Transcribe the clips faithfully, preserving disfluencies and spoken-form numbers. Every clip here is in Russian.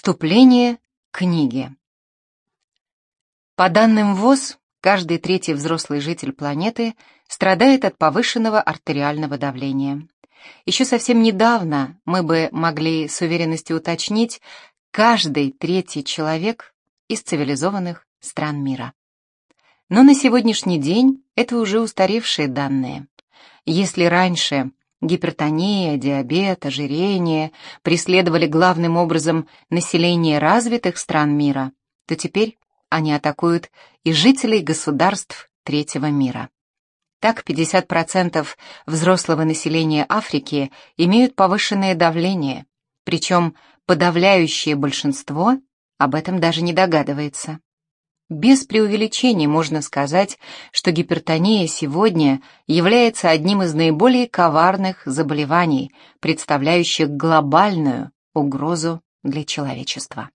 Вступление к книге. По данным ВОЗ, каждый третий взрослый житель планеты страдает от повышенного артериального давления. Еще совсем недавно мы бы могли с уверенностью уточнить каждый третий человек из цивилизованных стран мира. Но на сегодняшний день это уже устаревшие данные. Если раньше гипертония, диабет, ожирение преследовали главным образом население развитых стран мира, то теперь они атакуют и жителей государств третьего мира. Так, пятьдесят процентов взрослого населения Африки имеют повышенное давление, причем подавляющее большинство об этом даже не догадывается. Без преувеличений можно сказать, что гипертония сегодня является одним из наиболее коварных заболеваний, представляющих глобальную угрозу для человечества.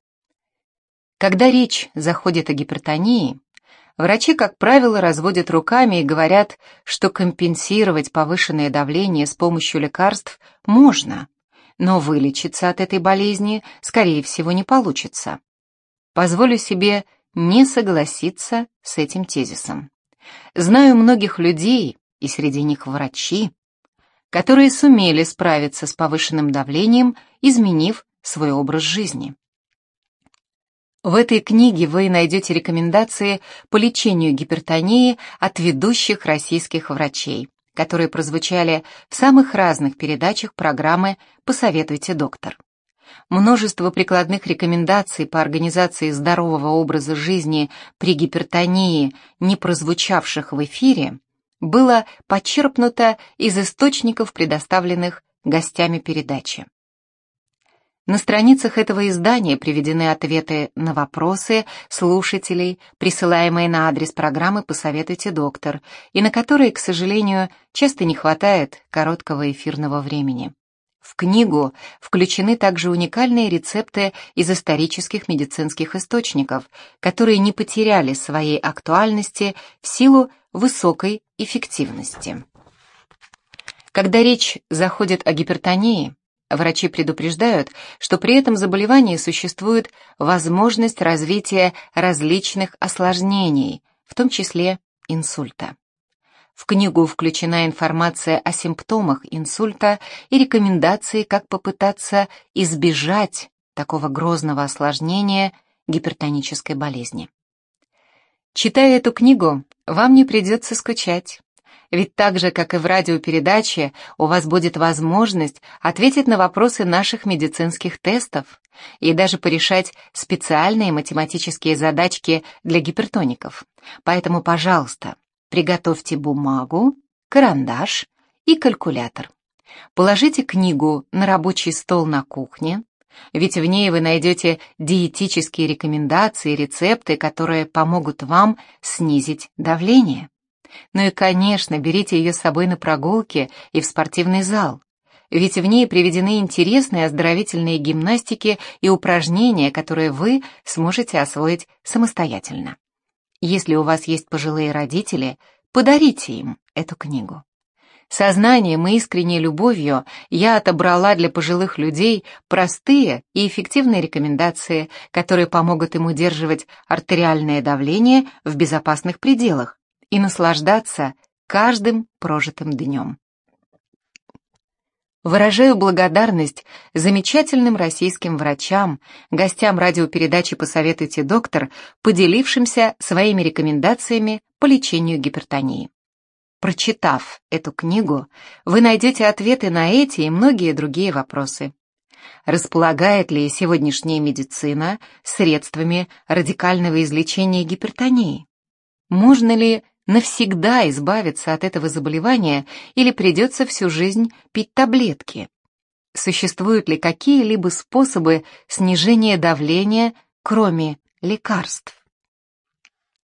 Когда речь заходит о гипертонии, врачи, как правило, разводят руками и говорят, что компенсировать повышенное давление с помощью лекарств можно, но вылечиться от этой болезни, скорее всего, не получится. Позволю себе не согласиться с этим тезисом. Знаю многих людей, и среди них врачи, которые сумели справиться с повышенным давлением, изменив свой образ жизни. В этой книге вы найдете рекомендации по лечению гипертонии от ведущих российских врачей, которые прозвучали в самых разных передачах программы «Посоветуйте, доктор». Множество прикладных рекомендаций по организации здорового образа жизни при гипертонии, не прозвучавших в эфире, было почерпнуто из источников, предоставленных гостями передачи. На страницах этого издания приведены ответы на вопросы слушателей, присылаемые на адрес программы «Посоветуйте, доктор», и на которые, к сожалению, часто не хватает короткого эфирного времени. В книгу включены также уникальные рецепты из исторических медицинских источников, которые не потеряли своей актуальности в силу высокой эффективности. Когда речь заходит о гипертонии, врачи предупреждают, что при этом заболевании существует возможность развития различных осложнений, в том числе инсульта. В книгу включена информация о симптомах инсульта и рекомендации, как попытаться избежать такого грозного осложнения гипертонической болезни. Читая эту книгу, вам не придется скучать, ведь так же, как и в радиопередаче, у вас будет возможность ответить на вопросы наших медицинских тестов и даже порешать специальные математические задачки для гипертоников. Поэтому, пожалуйста, приготовьте бумагу, карандаш и калькулятор. Положите книгу на рабочий стол на кухне, ведь в ней вы найдете диетические рекомендации и рецепты, которые помогут вам снизить давление. Ну и, конечно, берите ее с собой на прогулки и в спортивный зал, ведь в ней приведены интересные оздоровительные гимнастики и упражнения, которые вы сможете освоить самостоятельно. Если у вас есть пожилые родители, подарите им эту книгу. Со знанием и искренней любовью я отобрала для пожилых людей простые и эффективные рекомендации, которые помогут им удерживать артериальное давление в безопасных пределах и наслаждаться каждым прожитым днем. Выражаю благодарность замечательным российским врачам, гостям радиопередачи «Посоветуйте, доктор», поделившимся своими рекомендациями по лечению гипертонии. Прочитав эту книгу, вы найдете ответы на эти и многие другие вопросы. Располагает ли сегодняшняя медицина средствами радикального излечения гипертонии? Можно ли навсегда избавиться от этого заболевания или придется всю жизнь пить таблетки? Существуют ли какие-либо способы снижения давления, кроме лекарств?